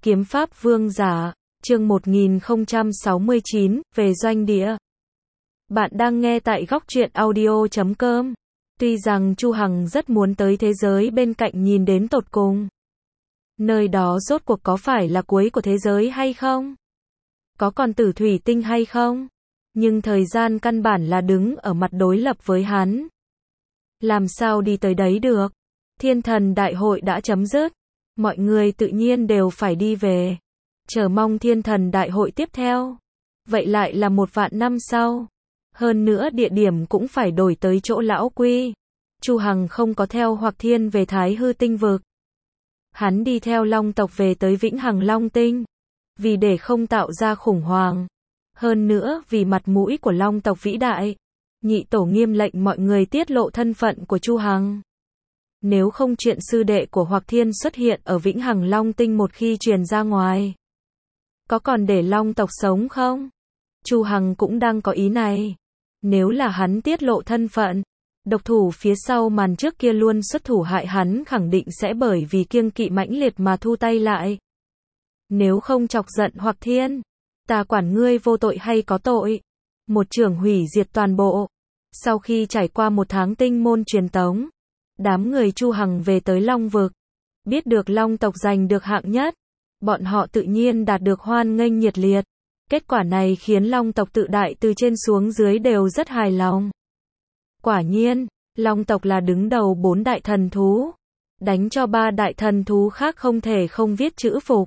Kiếm pháp vương giả, chương 1069, về doanh địa. Bạn đang nghe tại góc truyện audio.com. Tuy rằng Chu Hằng rất muốn tới thế giới bên cạnh nhìn đến tột cùng. Nơi đó rốt cuộc có phải là cuối của thế giới hay không? Có còn tử thủy tinh hay không? Nhưng thời gian căn bản là đứng ở mặt đối lập với hắn. Làm sao đi tới đấy được? Thiên thần đại hội đã chấm dứt. Mọi người tự nhiên đều phải đi về. Chờ mong thiên thần đại hội tiếp theo. Vậy lại là 1.000 năm sau. Hơn nữa địa điểm cũng phải đổi tới chỗ lão Quy. Chu Hằng không có theo Hoặc Thiên về Thái Hư tinh vực. Hắn đi theo Long tộc về tới Vĩnh Hằng Long tinh. Vì để không tạo ra khủng hoảng. Hơn nữa vì mặt mũi của Long tộc vĩ đại. Nhị tổ nghiêm lệnh mọi người tiết lộ thân phận của Chu Hằng. Nếu không chuyện sư đệ của Hoặc Thiên xuất hiện ở Vĩnh Hằng Long tinh một khi truyền ra ngoài. Có còn để Long tộc sống không? Chu Hằng cũng đang có ý này. Nếu là hắn tiết lộ thân phận, độc thủ phía sau màn trước kia luôn xuất thủ hại hắn khẳng định sẽ bởi vì kiêng kỵ mãnh liệt mà thu tay lại. Nếu không chọc giận Hoặc Thiên, ta quản ngươi vô tội hay có tội. Một trường hủy diệt toàn bộ. Sau khi trải qua 1 tháng tinh môn truyền tống, đám người Chu Hằng về tới Long vực. Biết được Long tộc giành được hạng nhất, bọn họ tự nhiên đạt được hoan nghênh nhiệt liệt. Kết quả này khiến Long tộc tự đại từ trên xuống dưới đều rất hài lòng. Quả nhiên, Long tộc là đứng đầu 4 đại thần thú. Đánh cho 3 đại thần thú khác không thể không viết chữ phục.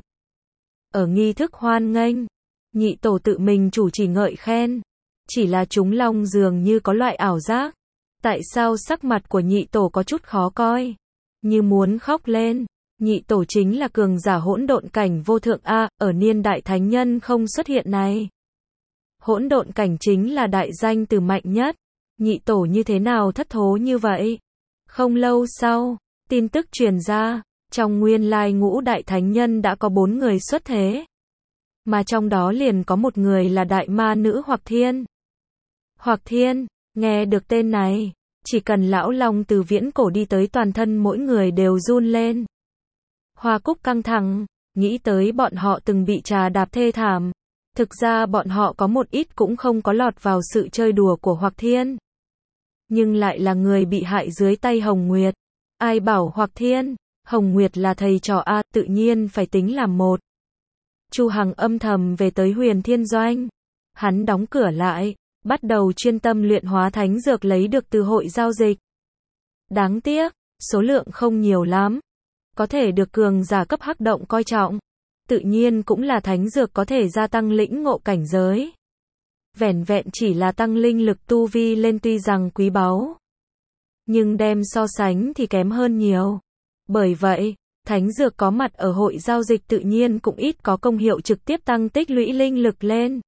Ở nghi thức hoan nghênh, nhị tổ tự mình chủ trì ngợi khen. Chỉ là chúng Long dường như có loại ảo giác. Tại sao sắc mặt của nhị tổ có chút khó coi? Như muốn khóc lên. Nhị tổ chính là cường giả hỗn độn cảnh vô thượng A, ở niên đại thánh nhân không xuất hiện này. Hỗn độn cảnh chính là đại danh từ mạnh nhất. Nhị tổ như thế nào thất thố như vậy? Không lâu sau, tin tức truyền ra, trong nguyên lai ngũ đại thánh nhân đã có 4 người xuất thế. Mà trong đó liền có một người là đại ma nữ Hoặc Thiên. Hoặc Thiên, nghe được tên này, chỉ cần lão Long từ viễn cổ đi tới toàn thân mỗi người đều run lên. Hoa Cúc căng thẳng, nghĩ tới bọn họ từng bị trà đạp thê thảm. Thực ra bọn họ có một ít cũng không có lọt vào sự chơi đùa của Hoặc Thiên. Nhưng lại là người bị hại dưới tay Hồng Nguyệt. Ai bảo Hoặc Thiên, Hồng Nguyệt là thầy trò A, tự nhiên phải tính làm một. Chu Hằng âm thầm về tới Huyền Thiên Doanh. Hắn đóng cửa lại, bắt đầu chuyên tâm luyện hóa thánh dược lấy được từ hội giao dịch. Đáng tiếc, số lượng không nhiều lắm. Có thể được cường giả cấp hắc động coi trọng. Tự nhiên cũng là thánh dược có thể gia tăng lĩnh ngộ cảnh giới. Vẻn vẹn chỉ là tăng linh lực tu vi lên tuy rằng quý báu. Nhưng đem so sánh thì kém hơn nhiều. Bởi vậy, thánh dược có mặt ở hội giao dịch tự nhiên cũng ít có công hiệu trực tiếp tăng tích lũy linh lực lên.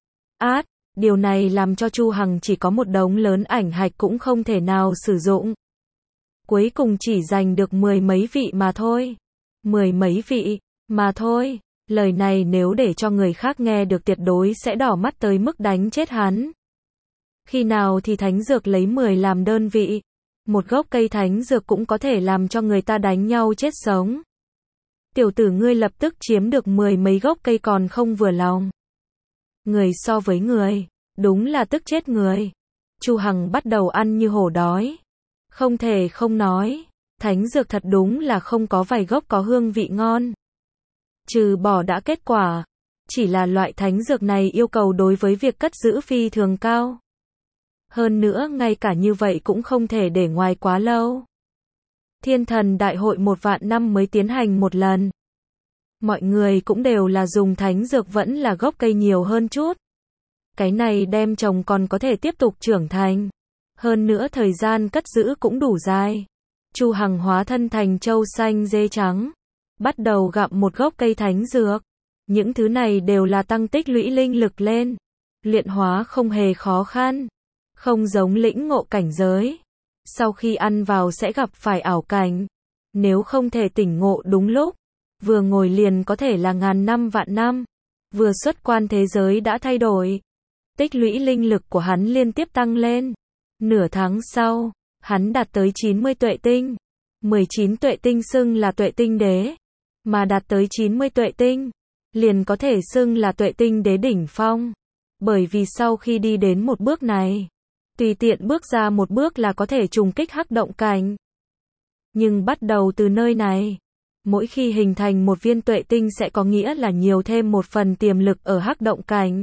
Điều này làm cho Chu Hằng chỉ có một đống lớn ảnh hạch cũng không thể nào sử dụng. Cuối cùng chỉ giành được 10 mấy vị mà thôi. 10 mấy vị, mà thôi. Lời này nếu để cho người khác nghe được tuyệt đối sẽ đỏ mắt tới mức đánh chết hắn. Khi nào thì thánh dược lấy 10 làm đơn vị. Một gốc cây thánh dược cũng có thể làm cho người ta đánh nhau chết sống. Tiểu tử ngươi lập tức chiếm được 10 mấy gốc cây còn không vừa lòng. Người so với người, đúng là tức chết người. Chu Hằng bắt đầu ăn như hổ đói. Không thể không nói, thánh dược thật đúng là không có vài gốc có hương vị ngon. Trừ bỏ đã kết quả, chỉ là loại thánh dược này yêu cầu đối với việc cất giữ phi thường cao. Hơn nữa ngay cả như vậy cũng không thể để ngoài quá lâu. Thiên thần đại hội 1.000 năm mới tiến hành một lần. Mọi người cũng đều là dùng thánh dược vẫn là gốc cây nhiều hơn chút. Cái này đem trồng còn có thể tiếp tục trưởng thành. Hơn nữa thời gian cất giữ cũng đủ dài. Chu Hằng hóa thân thành trâu xanh dê trắng. Bắt đầu gặm một gốc cây thánh dược. Những thứ này đều là tăng tích lũy linh lực lên. Luyện hóa không hề khó khăn. Không giống lĩnh ngộ cảnh giới. Sau khi ăn vào sẽ gặp phải ảo cảnh. Nếu không thể tỉnh ngộ đúng lúc. Vừa ngồi liền có thể là ngàn năm vạn năm. Vừa xuất quan thế giới đã thay đổi. Tích lũy linh lực của hắn liên tiếp tăng lên. Nửa tháng sau, hắn đạt tới 90 tuệ tinh. 19 tuệ tinh xưng là tuệ tinh đế. mà đạt tới 90 tuệ tinh, liền có thể xưng là tuệ tinh đế đỉnh phong. Bởi vì sau khi đi đến một bước này, tùy tiện bước ra một bước là có thể trùng kích hắc động cảnh. Nhưng bắt đầu từ nơi này, mỗi khi hình thành một viên tuệ tinh sẽ có nghĩa là nhiều thêm một phần tiềm lực ở hắc động cảnh.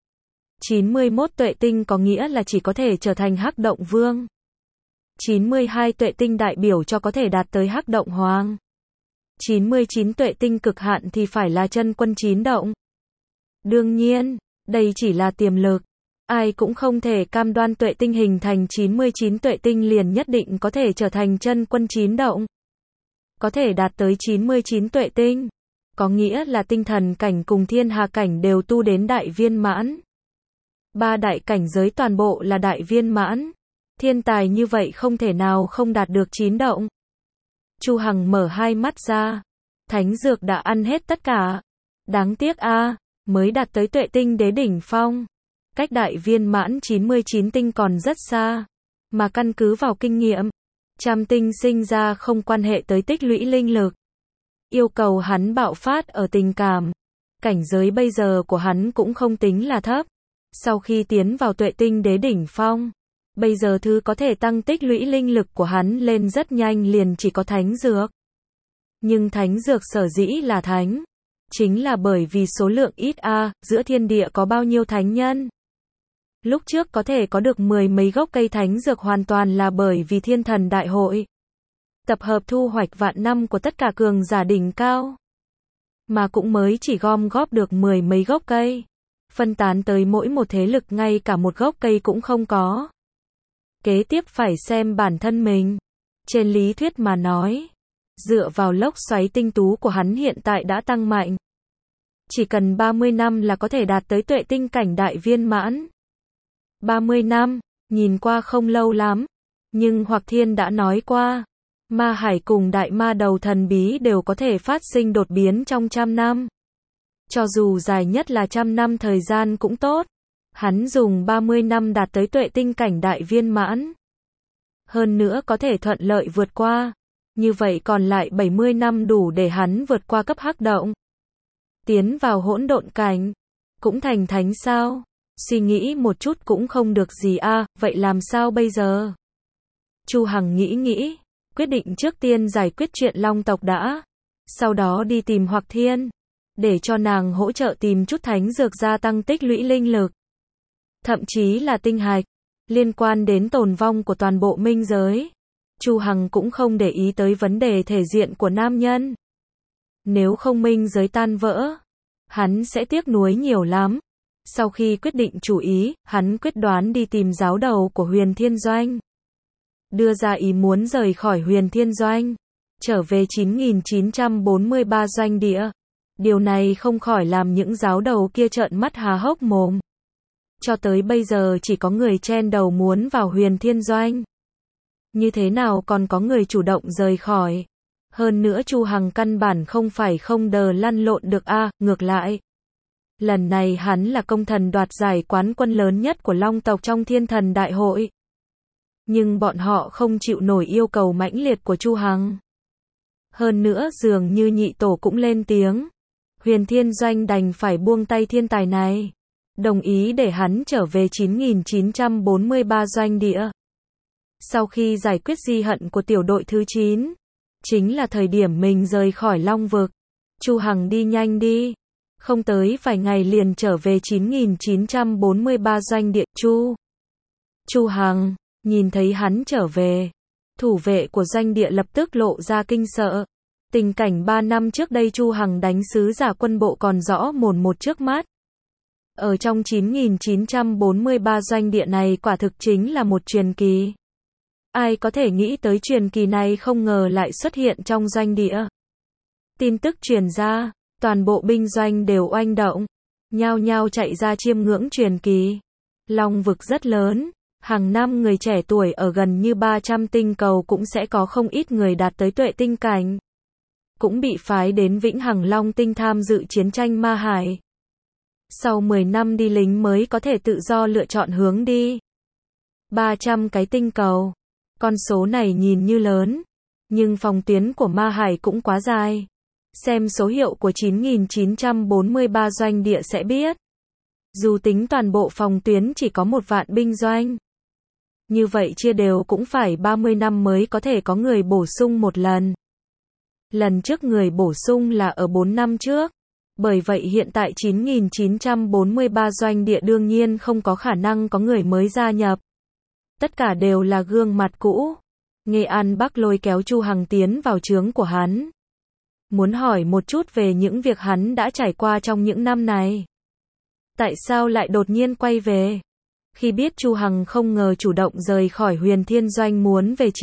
91 tuệ tinh có nghĩa là chỉ có thể trở thành hắc động vương. 92 tuệ tinh đại biểu cho có thể đạt tới hắc động hoàng. 99 tuệ tinh cực hạn thì phải là chân quân 9 động. Đương nhiên, đây chỉ là tiềm lực. Ai cũng không thể cam đoan tuệ tinh hình thành 99 tuệ tinh liền nhất định có thể trở thành chân quân 9 động. Có thể đạt tới 99 tuệ tinh, có nghĩa là tinh thần cảnh cùng thiên hà cảnh đều tu đến đại viên mãn. 3 đại cảnh giới toàn bộ là đại viên mãn. Thiên tài như vậy không thể nào không đạt được 9 động. Chu Hằng mở hai mắt ra. Thánh dược đã ăn hết tất cả. Đáng tiếc a, mới đạt tới tuệ tinh đế đỉnh phong. Cách đại viên mãn 99 tinh còn rất xa. Mà căn cứ vào kinh nghiệm, trăm tinh sinh ra không quan hệ tới tích lũy linh lực. Yêu cầu hắn bạo phát ở tình cảm. Cảnh giới bây giờ của hắn cũng không tính là thấp. Sau khi tiến vào tuệ tinh đế đỉnh phong, bây giờ thứ có thể tăng tích lũy linh lực của hắn lên rất nhanh liền chỉ có thánh dược. Nhưng thánh dược sở dĩ là thánh, chính là bởi vì số lượng ít a, giữa thiên địa có bao nhiêu thánh nhân. Lúc trước có thể có được 10 mấy gốc cây thánh dược hoàn toàn là bởi vì thiên thần đại hội. Tập hợp thu hoạch vạn năm của tất cả cường giả đỉnh cao. Mà cũng mới chỉ gom góp được 10 mấy gốc cây. Phân tán tới mỗi một thế lực ngay cả một gốc cây cũng không có. Kế tiếp phải xem bản thân mình. Trên lý thuyết mà nói, dựa vào lốc xoáy tinh tú của hắn hiện tại đã tăng mạnh. Chỉ cần 30 năm là có thể đạt tới tuệ tinh cảnh đại viên mãn. 30 năm, nhìn qua không lâu lắm. Nhưng Hoặc Thiên đã nói qua, ma hải cùng đại ma đầu thần bí đều có thể phát sinh đột biến trong 100 năm. Cho dù dài nhất là 100 năm thời gian cũng tốt. Hắn dùng 30 năm đạt tới tuệ tinh cảnh đại viên mãn. Hơn nữa có thể thuận lợi vượt qua. Như vậy còn lại 70 năm đủ để hắn vượt qua cấp hắc động. Tiến vào hỗn độn cảnh. Cũng thành thánh sao? Suy nghĩ một chút cũng không được gì a, vậy làm sao bây giờ? Chu Hằng nghĩ, quyết định trước tiên giải quyết chuyện Long tộc đã. Sau đó đi tìm Hoặc Thiên. Để cho nàng hỗ trợ tìm chút thánh dược gia tăng tích lũy linh lực. Thậm chí là tinh hạch. Liên quan đến tồn vong của toàn bộ minh giới. Chu Hằng cũng không để ý tới vấn đề thể diện của nam nhân. Nếu không minh giới tan vỡ, hắn sẽ tiếc nuối nhiều lắm. Sau khi quyết định chủ ý, hắn quyết đoán đi tìm giáo đầu của Huyền Thiên Doanh. Đưa ra ý muốn rời khỏi Huyền Thiên Doanh. Trở về 9943 doanh địa. Điều này không khỏi làm những giáo đầu kia trợn mắt há hốc mồm. Cho tới bây giờ chỉ có người chen đầu muốn vào Huyền Thiên Doanh. Như thế nào còn có người chủ động rời khỏi. Hơn nữa Chu Hằng căn bản không phải không đờ lăn lộn được a, ngược lại. Lần này hắn là công thần đoạt giải quán quân lớn nhất của Long tộc trong Thiên Thần Đại hội. Nhưng bọn họ không chịu nổi yêu cầu mãnh liệt của Chu Hằng. Hơn nữa dường như nhị tổ cũng lên tiếng. Huyền Thiên Doanh đành phải buông tay thiên tài này. Đồng ý để hắn trở về 9943 doanh địa. Sau khi giải quyết di hận của tiểu đội thứ 9, chính là thời điểm mình rời khỏi Long vực. Chu Hằng đi nhanh đi. Không tới vài ngày liền trở về 9943 doanh địa. Chu Hằng, nhìn thấy hắn trở về. Thủ vệ của doanh địa lập tức lộ ra kinh sợ. Tình cảnh 3 năm trước đây Chu Hằng đánh sứ giả quân bộ còn rõ mồn một trước mắt. Ở trong 9943 doanh địa này quả thực chính là một truyền kỳ. Ai có thể nghĩ tới truyền kỳ này không ngờ lại xuất hiện trong doanh địa. Tin tức truyền ra, toàn bộ binh doanh đều oanh động, nhao nhao chạy ra chiêm ngưỡng truyền kỳ. Long vực rất lớn, hàng năm người trẻ tuổi ở gần như 300 tinh cầu cũng sẽ có không ít người đạt tới tuệ tinh cảnh. Cũng bị phái đến Vĩnh Hằng Long tinh tham dự chiến tranh ma hải. Sau 10 năm đi lính mới có thể tự do lựa chọn hướng đi. 300 cái tinh cầu. Con số này nhìn như lớn, nhưng phòng tuyến của ma hải cũng quá dài. Xem số hiệu của 9.943 doanh địa sẽ biết. Dù tính toàn bộ phòng tuyến chỉ có 1 vạn binh doanh. Như vậy chia đều cũng phải 30 năm mới có thể có người bổ sung một lần. Lần trước người bổ sung là ở 4 năm trước. Bởi vậy hiện tại 9.943 doanh địa đương nhiên không có khả năng có người mới gia nhập. Tất cả đều là gương mặt cũ. Nghệ An Bắc lôi kéo Chu Hằng tiến vào trướng của hắn. Muốn hỏi một chút về những việc hắn đã trải qua trong những năm này. Tại sao lại đột nhiên quay về? Khi biết Chu Hằng không ngờ chủ động rời khỏi Huyền Thiên Doanh muốn về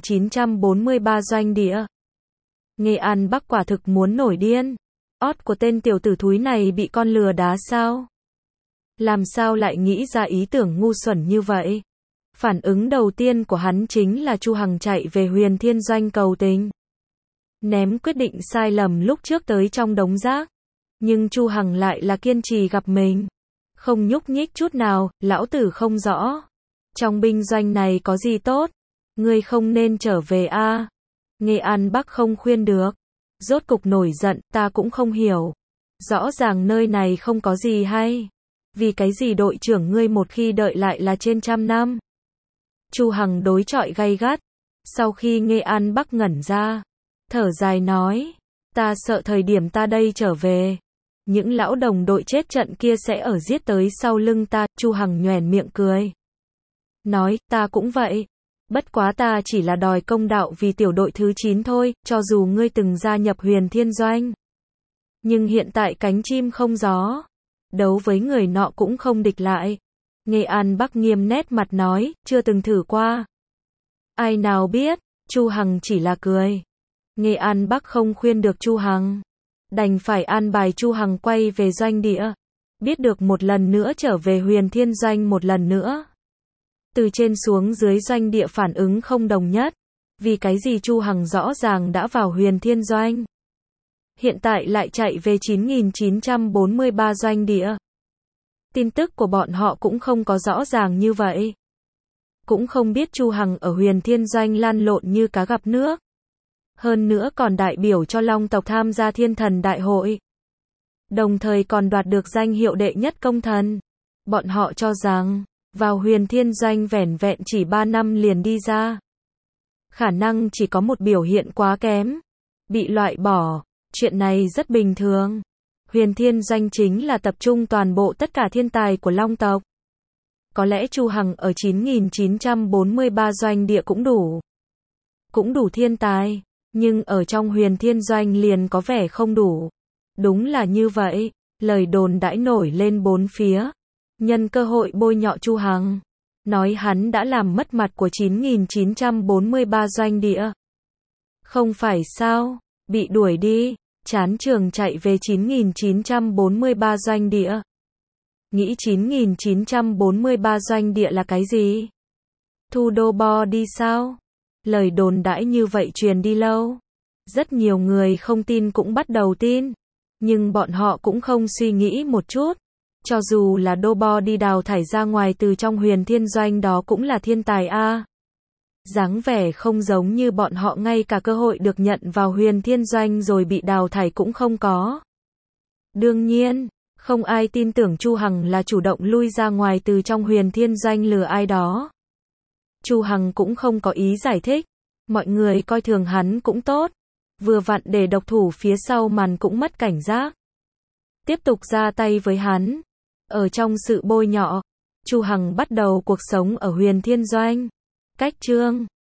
9.943 doanh địa. Nghệ An Bắc quả thực muốn nổi điên. Ót của tên tiểu tử thúi này bị con lừa đá sao? Làm sao lại nghĩ ra ý tưởng ngu xuẩn như vậy? Phản ứng đầu tiên của hắn chính là Chu Hằng chạy về Huyền Thiên Doanh cầu tình. Ném quyết định sai lầm lúc trước tới trong đống rác. Nhưng Chu Hằng lại là kiên trì gặp mình. Không nhúc nhích chút nào, lão tử không rõ. Trong binh doanh này có gì tốt? Ngươi không nên trở về a. Nghệ An Bắc không khuyên được. Rốt cục nổi giận, ta cũng không hiểu. Rõ ràng nơi này không có gì hay. Vì cái gì đội trưởng ngươi một khi đợi lại là trên 100 năm? Chu Hằng đối chọi gay gắt. Sau khi Nghệ An Bắc ngẩn ra, thở dài nói, ta sợ thời điểm ta đây trở về, những lão đồng đội chết trận kia sẽ ở giết tới sau lưng ta. Chu Hằng nhoẻn miệng cười. Nói, ta cũng vậy. Bất quá ta chỉ là đòi công đạo vì tiểu đội thứ 9 thôi, cho dù ngươi từng gia nhập Huyền Thiên Doanh. Nhưng hiện tại cánh chim không gió. Đấu với người nọ cũng không địch lại. Nghệ An Bắc nghiêm nét mặt nói, chưa từng thử qua. Ai nào biết, Chu Hằng chỉ là cười. Nghệ An Bắc không khuyên được Chu Hằng. Đành phải an bài Chu Hằng quay về doanh địa. Biết được một lần nữa trở về Huyền Thiên Doanh một lần nữa. Từ trên xuống dưới doanh địa phản ứng không đồng nhất. Vì cái gì Chu Hằng rõ ràng đã vào Huyền Thiên Doanh. Hiện tại lại chạy về 9.943 doanh địa. Tin tức của bọn họ cũng không có rõ ràng như vậy. Cũng không biết Chu Hằng ở Huyền Thiên Doanh lăn lộn như cá gặp nước. Hơn nữa còn đại biểu cho Long tộc tham gia Thiên Thần Đại hội. Đồng thời còn đoạt được danh hiệu đệ nhất công thần. Bọn họ cho rằng, vào Huyền Thiên Doanh vẻn vẹn chỉ 3 năm liền đi ra. Khả năng chỉ có một biểu hiện quá kém. Bị loại bỏ. Chuyện này rất bình thường. Huyền Thiên Doanh chính là tập trung toàn bộ tất cả thiên tài của Long tộc. Có lẽ Chu Hằng ở 9.943 doanh địa cũng đủ. Cũng đủ thiên tài. Nhưng ở trong Huyền Thiên Doanh liền có vẻ không đủ. Đúng là như vậy. Lời đồn đãi nổi lên bốn phía. Nhân cơ hội bôi nhọ Chu Hằng. Nói hắn đã làm mất mặt của 9.943 doanh địa. Không phải sao? Bị đuổi đi. Chán trường chạy về 9.943 doanh địa. Nghĩ 9.943 doanh địa là cái gì? Thu đô bo đi sao? Lời đồn đãi như vậy truyền đi lâu. Rất nhiều người không tin cũng bắt đầu tin. Nhưng bọn họ cũng không suy nghĩ một chút. Cho dù là đô bo đi đào thải ra ngoài từ trong Huyền Thiên Doanh đó cũng là thiên tài a. Dáng vẻ không giống như bọn họ ngay cả cơ hội được nhận vào Huyền Thiên Doanh rồi bị đào thải cũng không có. Đương nhiên, không ai tin tưởng Chu Hằng là chủ động lui ra ngoài từ trong Huyền Thiên Doanh lừa ai đó. Chu Hằng cũng không có ý giải thích. Mọi người coi thường hắn cũng tốt. Vừa vặn để độc thủ phía sau màn cũng mất cảnh giác. Tiếp tục ra tay với hắn. Ở trong sự bôi nhọ, Chu Hằng bắt đầu cuộc sống ở Huyền Thiên Doanh. Cách chương